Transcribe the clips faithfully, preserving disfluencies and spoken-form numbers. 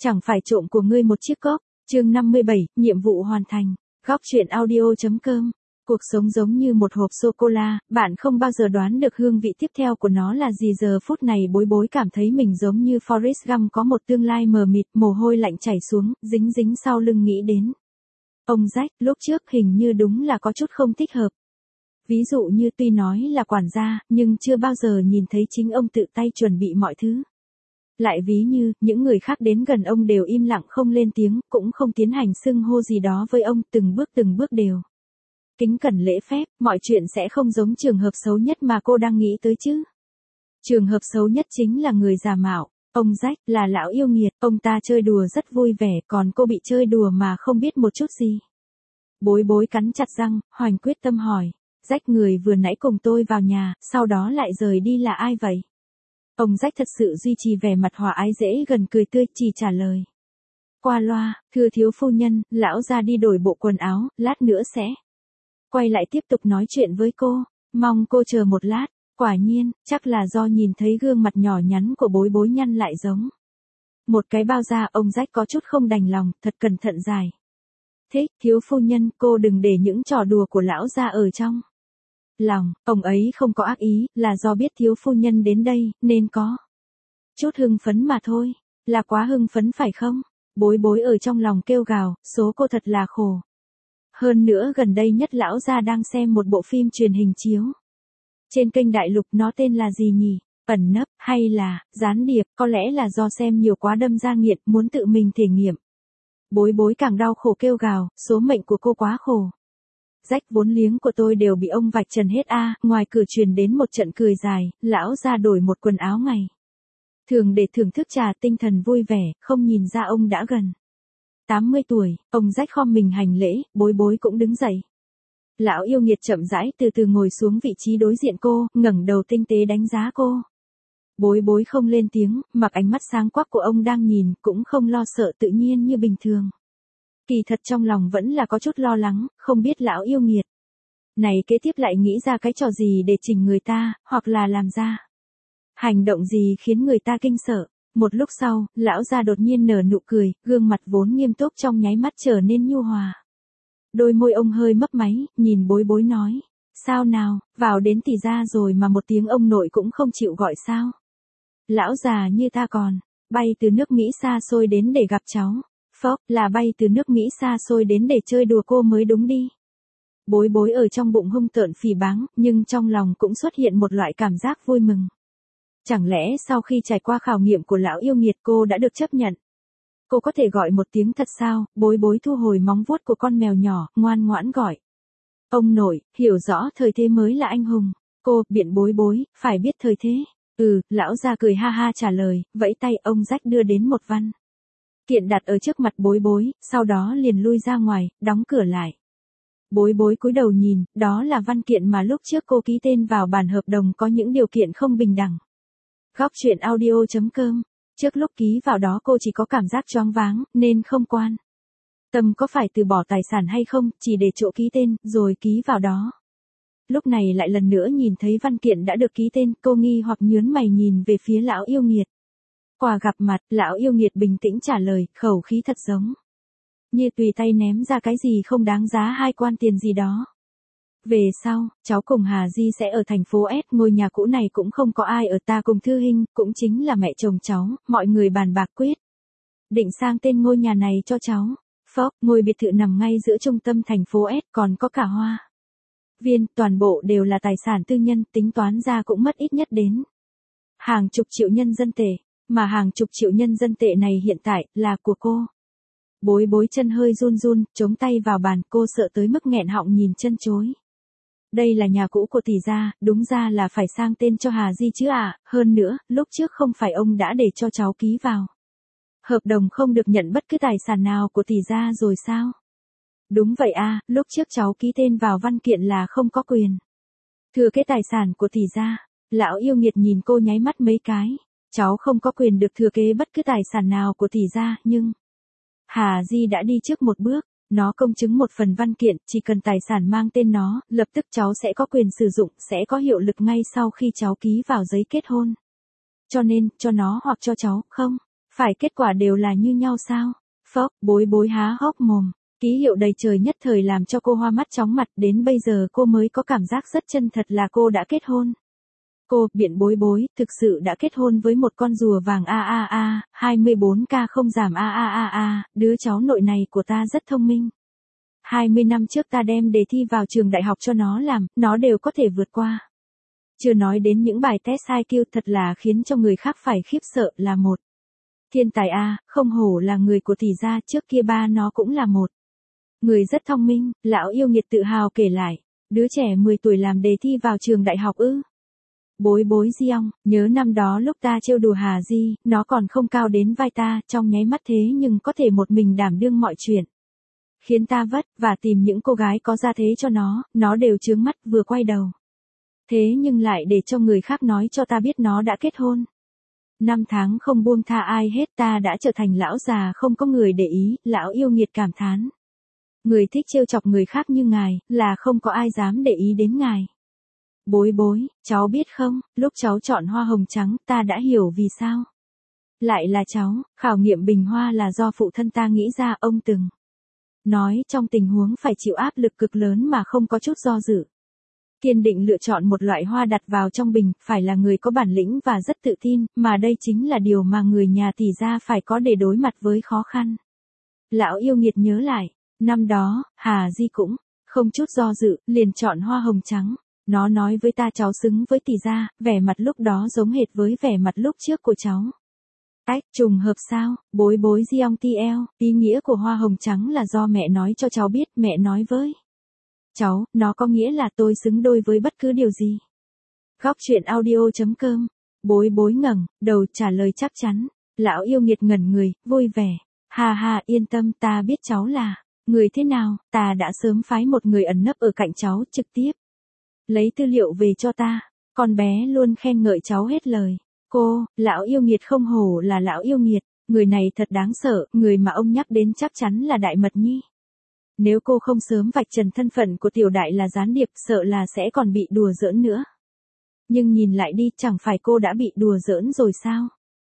Chẳng phải trộm của ngươi một chiếc cốc. Chương năm mươi bảy, nhiệm vụ hoàn thành. Góc truyện audio.com. Cuộc sống giống như một hộp sô-cô-la, bạn không bao giờ đoán được hương vị tiếp theo của nó là gì. Giờ phút này Bối Bối cảm thấy mình giống như Forrest Gump có một tương lai mờ mịt, mồ hôi lạnh chảy xuống, dính dính sau lưng nghĩ đến. Ông Jack, lúc trước hình như đúng là có chút không thích hợp. Ví dụ như tuy nói là quản gia, nhưng chưa bao giờ nhìn thấy chính ông tự tay chuẩn bị mọi thứ. Lại ví như, những người khác đến gần ông đều im lặng không lên tiếng, cũng không tiến hành xưng hô gì đó với ông, từng bước từng bước đều. Kính cẩn lễ phép, mọi chuyện sẽ không giống trường hợp xấu nhất mà cô đang nghĩ tới chứ. Trường hợp xấu nhất chính là người giả mạo. Ông Jack là lão yêu nghiệt, ông ta chơi đùa rất vui vẻ, còn cô bị chơi đùa mà không biết một chút gì. Bối Bối cắn chặt răng, hoành quyết tâm hỏi. Jack, người vừa nãy cùng tôi vào nhà, sau đó lại rời đi là ai vậy? Ông Jack thật sự duy trì vẻ mặt hòa ái dễ gần cười tươi, chỉ trả lời. Qua loa, thưa thiếu phu nhân, lão ra đi đổi bộ quần áo, lát nữa sẽ. Quay lại tiếp tục nói chuyện với cô, mong cô chờ một lát. Quả nhiên, chắc là do nhìn thấy gương mặt nhỏ nhắn của Bối Bối nhăn lại giống một cái bao da. Ông Jack có chút không đành lòng, thật cẩn thận dài. Thế, thiếu phu nhân, cô đừng để những trò đùa của lão ra ở trong lòng. Ông ấy không có ác ý, là do biết thiếu phu nhân đến đây, nên có chút hưng phấn mà thôi. Là quá hưng phấn phải không? Bối Bối ở trong lòng kêu gào, số cô thật là khổ. Hơn nữa gần đây nhất lão gia đang xem một bộ phim truyền hình chiếu trên kênh đại lục, nó tên là gì nhỉ? Ẩn nấp, hay là gián điệp? Có lẽ là do xem nhiều quá đâm ra nghiện, muốn tự mình thể nghiệm. Bối Bối càng đau khổ kêu gào, số mệnh của cô quá khổ. Rách vốn liếng của tôi đều bị ông vạch trần hết a. À. Ngoài cửa truyền đến một trận cười dài, lão ra đổi một quần áo ngày thường để thưởng thức trà, tinh thần vui vẻ, không nhìn ra ông đã gần tám mươi tuổi. Ông Rách khom mình hành lễ, Bối Bối cũng đứng dậy. Lão yêu nghiệt chậm rãi từ từ ngồi xuống vị trí đối diện cô, ngẩng đầu tinh tế đánh giá cô. Bối Bối không lên tiếng, mặc ánh mắt sáng quắc của ông đang nhìn, cũng không lo sợ, tự nhiên như bình thường. Kỳ thật trong lòng vẫn là có chút lo lắng, không biết lão yêu nghiệt này kế tiếp lại nghĩ ra cái trò gì để chỉnh người ta, hoặc là làm ra hành động gì khiến người ta kinh sợ. Một lúc sau, lão gia đột nhiên nở nụ cười, gương mặt vốn nghiêm túc trong nháy mắt trở nên nhu hòa. Đôi môi ông hơi mấp máy, nhìn Bối Bối nói. Sao nào, vào đến tỷ gia rồi mà một tiếng ông nội cũng không chịu gọi sao? Lão già như ta còn bay từ nước Mỹ xa xôi đến để gặp cháu. Phốc, là bay từ nước Mỹ xa xôi đến để chơi đùa cô mới đúng đi. Bối Bối ở trong bụng hung tợn phỉ báng, nhưng trong lòng cũng xuất hiện một loại cảm giác vui mừng. Chẳng lẽ sau khi trải qua khảo nghiệm của lão yêu nghiệt cô đã được chấp nhận? Cô có thể gọi một tiếng thật sao? Bối Bối thu hồi móng vuốt của con mèo nhỏ, ngoan ngoãn gọi. Ông nội, hiểu rõ thời thế mới là anh hùng. Cô, biện Bối Bối, phải biết thời thế. Ừ, lão già cười ha ha trả lời, vẫy tay. Ông Jack đưa đến một văn kiện đặt ở trước mặt Bối Bối, sau đó liền lui ra ngoài, đóng cửa lại. Bối Bối cúi đầu nhìn, đó là văn kiện mà lúc trước cô ký tên vào bản hợp đồng có những điều kiện không bình đẳng. Góc truyện audio.com. Trước lúc ký vào đó cô chỉ có cảm giác choáng váng, nên không quan tâm có phải từ bỏ tài sản hay không, chỉ để chỗ ký tên, rồi ký vào đó. Lúc này lại lần nữa nhìn thấy văn kiện đã được ký tên, cô nghi hoặc nhướng mày nhìn về phía lão yêu nghiệt. Qua gặp mặt, lão yêu nghiệt bình tĩnh trả lời, khẩu khí thật giống như tùy tay ném ra cái gì không đáng giá hai quan tiền gì đó. Về sau, cháu cùng Hà Di sẽ ở thành phố S, ngôi nhà cũ này cũng không có ai ở, ta cùng Thư Hinh, cũng chính là mẹ chồng cháu, mọi người bàn bạc quyết định sang tên ngôi nhà này cho cháu. Phốc, ngôi biệt thự nằm ngay giữa trung tâm thành phố S, còn có cả hoa viên, toàn bộ đều là tài sản tư nhân, tính toán ra cũng mất ít nhất đến hàng chục triệu nhân dân tệ, mà hàng chục triệu nhân dân tệ này hiện tại là của cô. Bối Bối chân hơi run run, chống tay vào bàn, cô sợ tới mức nghẹn họng nhìn chân chối. Đây là nhà cũ của tỷ gia, đúng ra là phải sang tên cho Hà Di chứ à, hơn nữa, lúc trước không phải ông đã để cho cháu ký vào hợp đồng không được nhận bất cứ tài sản nào của tỷ gia rồi sao? Đúng vậy à, lúc trước cháu ký tên vào văn kiện là không có quyền thừa kế tài sản của tỷ gia. Lão yêu nghiệt nhìn cô nháy mắt mấy cái. Cháu không có quyền được thừa kế bất cứ tài sản nào của tỷ gia, nhưng Hà Di đã đi trước một bước. Nó công chứng một phần văn kiện, chỉ cần tài sản mang tên nó, lập tức cháu sẽ có quyền sử dụng, sẽ có hiệu lực ngay sau khi cháu ký vào giấy kết hôn. Cho nên, cho nó hoặc cho cháu, không Phải kết quả đều là như nhau sao? Phốc, bối bối há hốc mồm. Ký hiệu đầy trời nhất thời làm cho cô hoa mắt chóng mặt, đến bây giờ cô mới có cảm giác rất chân thật là cô đã kết hôn. Cô, biện bối bối, thực sự đã kết hôn với một con rùa vàng a a a, hai mươi bốn ca không giảm a a a a, đứa cháu nội này của ta rất thông minh. hai mươi năm trước ta đem đề thi vào trường đại học cho nó làm, nó đều có thể vượt qua. Chưa nói đến những bài test i kiu thật là khiến cho người khác phải khiếp sợ là một. Thiên tài a, không hổ là người của tỷ gia, trước kia ba nó cũng là một. Người rất thông minh, lão yêu nghiệt tự hào kể lại, đứa trẻ mười tuổi làm đề thi vào trường đại học ư. Bối bối Diong, nhớ năm đó lúc ta trêu đùa Hà Di, nó còn không cao đến vai ta, trong nháy mắt thế nhưng có thể một mình đảm đương mọi chuyện. Khiến ta vất và tìm những cô gái có gia thế cho nó, nó đều chướng mắt vừa quay đầu. Thế nhưng lại để cho người khác nói cho ta biết nó đã kết hôn. Năm tháng không buông tha ai hết, ta đã trở thành lão già không có người để ý, lão yêu nghiệt cảm thán. Người thích trêu chọc người khác như ngài, là không có ai dám để ý đến ngài. Bối bối, cháu biết không, lúc cháu chọn hoa hồng trắng, ta đã hiểu vì sao. Lại là cháu, khảo nghiệm bình hoa là do phụ thân ta nghĩ ra, ông từng nói trong tình huống phải chịu áp lực cực lớn mà không có chút do dự. Kiên định lựa chọn một loại hoa đặt vào trong bình, phải là người có bản lĩnh và rất tự tin, mà đây chính là điều mà người nhà tỷ gia phải có để đối mặt với khó khăn. Lão yêu nghiệt nhớ lại, năm đó, Hà Di cũng không chút do dự, liền chọn hoa hồng trắng. Nó nói với ta cháu xứng với tỷ gia, vẻ mặt lúc đó giống hệt với vẻ mặt lúc trước của cháu. Ách, trùng hợp sao, bối bối Giong T L, ý nghĩa của hoa hồng trắng là do mẹ nói cho cháu biết, mẹ nói với cháu, nó có nghĩa là tôi xứng đôi với bất cứ điều gì. Góc truyện audio chấm com, bối bối ngẩng đầu trả lời chắc chắn, lão yêu nghiệt ngẩn người, vui vẻ, ha ha yên tâm ta biết cháu là người thế nào, ta đã sớm phái một người ẩn nấp ở cạnh cháu trực tiếp. Lấy tư liệu về cho ta, con bé luôn khen ngợi cháu hết lời. Cô, lão yêu nghiệt không hổ là lão yêu nghiệt, người này thật đáng sợ, người mà ông nhắc đến chắc chắn là Đại Mật Nhi. Nếu cô không sớm vạch trần thân phận của tiểu đại là gián điệp, sợ là sẽ còn bị đùa giỡn nữa. Nhưng nhìn lại đi, chẳng phải cô đã bị đùa giỡn rồi sao?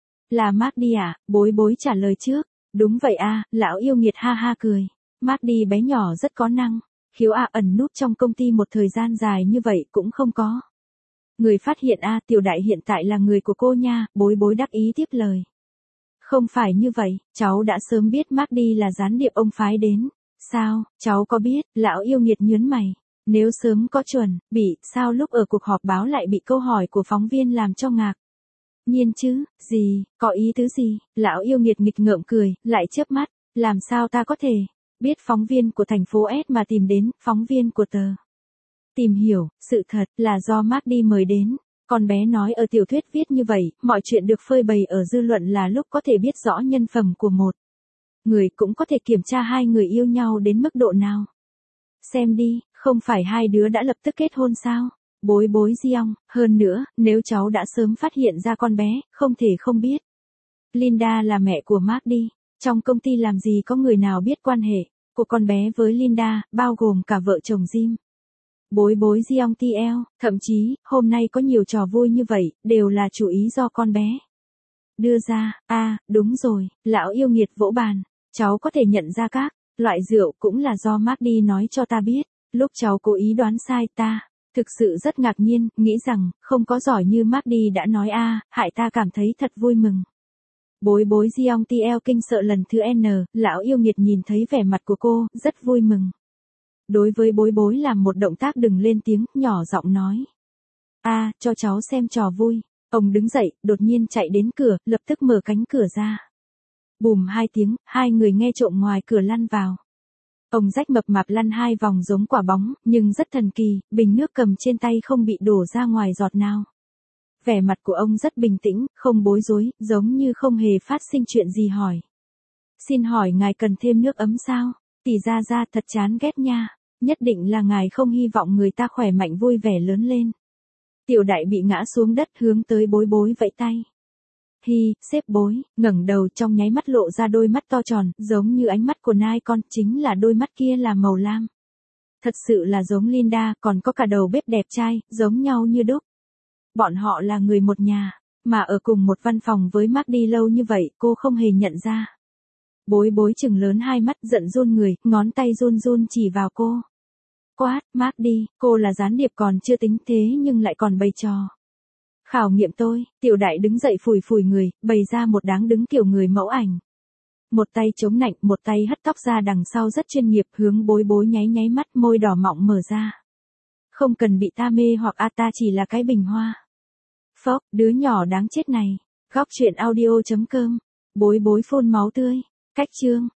Là Mark đi à, bối bối trả lời trước. Đúng vậy a, lão yêu nghiệt ha ha cười. Mark đi bé nhỏ rất có năng. Khiếu a ẩn núp trong công ty một thời gian dài như vậy cũng không có người phát hiện a, tiểu đại hiện tại là người của cô nha, bối bối đắc ý tiếp lời. Không phải như vậy, cháu đã sớm biết Mark đi là gián điệp ông phái đến. Sao, cháu có biết, lão yêu nghiệt nhớn mày. Nếu sớm có chuẩn, bị, sao lúc ở cuộc họp báo lại bị câu hỏi của phóng viên làm cho ngạc nhiên chứ, gì, có ý tứ gì, lão yêu nghiệt nghịch ngợm cười, lại chớp mắt, làm sao ta có thể biết phóng viên của thành phố S mà tìm đến, phóng viên của tờ. Tìm hiểu, sự thật là do Mark đi mời đến. Con bé nói ở tiểu thuyết viết như vậy, mọi chuyện được phơi bày ở dư luận là lúc có thể biết rõ nhân phẩm của một người, cũng có thể kiểm tra hai người yêu nhau đến mức độ nào. Xem đi, không phải hai đứa đã lập tức kết hôn sao? Bối bối Giong, hơn nữa, nếu cháu đã sớm phát hiện ra con bé, không thể không biết. Linda là mẹ của Mark đi. Trong công ty làm gì có người nào biết quan hệ của con bé với Linda, bao gồm cả vợ chồng Jim. Bối bối Giong T L, thậm chí, hôm nay có nhiều trò vui như vậy, đều là chủ ý do con bé đưa ra. A, à, đúng rồi, lão yêu nghiệt vỗ bàn. Cháu có thể nhận ra các loại rượu cũng là do Mark đi nói cho ta biết. Lúc cháu cố ý đoán sai ta, thực sự rất ngạc nhiên, nghĩ rằng, không có giỏi như Mark đi đã nói a, à, hại ta cảm thấy thật vui mừng. Bối bối Giong T L kinh sợ lần thứ N, lão yêu nghiệt nhìn thấy vẻ mặt của cô, rất vui mừng. Đối với bối bối làm một động tác đừng lên tiếng, nhỏ giọng nói. A, à, cho cháu xem trò vui. Ông đứng dậy, đột nhiên chạy đến cửa, lập tức mở cánh cửa ra. Bùm hai tiếng, hai người nghe trộm ngoài cửa lăn vào. Ông rách mập mạp lăn hai vòng giống quả bóng, nhưng rất thần kỳ, bình nước cầm trên tay không bị đổ ra ngoài giọt nào. Vẻ mặt của ông rất bình tĩnh, không bối rối, giống như không hề phát sinh chuyện gì hỏi. Xin hỏi ngài cần thêm nước ấm sao? Tỷ gia gia thật chán ghét nha. Nhất định là ngài không hy vọng người ta khỏe mạnh vui vẻ lớn lên. Tiểu đại bị ngã xuống đất hướng tới bối bối vẫy tay. Hi, xếp bối, ngẩng đầu trong nháy mắt lộ ra đôi mắt to tròn, giống như ánh mắt của nai con, chính là đôi mắt kia là màu lam. Thật sự là giống Linda, còn có cả đầu bếp đẹp trai, giống nhau như đúc. Bọn họ là người một nhà. Mà ở cùng một văn phòng với Mark đi lâu như vậy cô không hề nhận ra. Bối bối chừng lớn hai mắt giận run người, ngón tay run run chỉ vào cô. Quát, Mark đi, cô là gián điệp còn chưa tính thế nhưng lại còn bày trò. Khảo nghiệm tôi, Tiểu Đại đứng dậy phủi phủi người, bày ra một đáng đứng kiểu người mẫu ảnh. Một tay chống nạnh, một tay hất tóc ra đằng sau rất chuyên nghiệp, hướng bối bối nháy nháy mắt, môi đỏ mọng mở ra. Không cần bị ta mê hoặc a ta chỉ là cái bình hoa. Phốc, đứa nhỏ đáng chết này. Góc truyện audio chấm com. Bối bối phun máu tươi. Cách chương.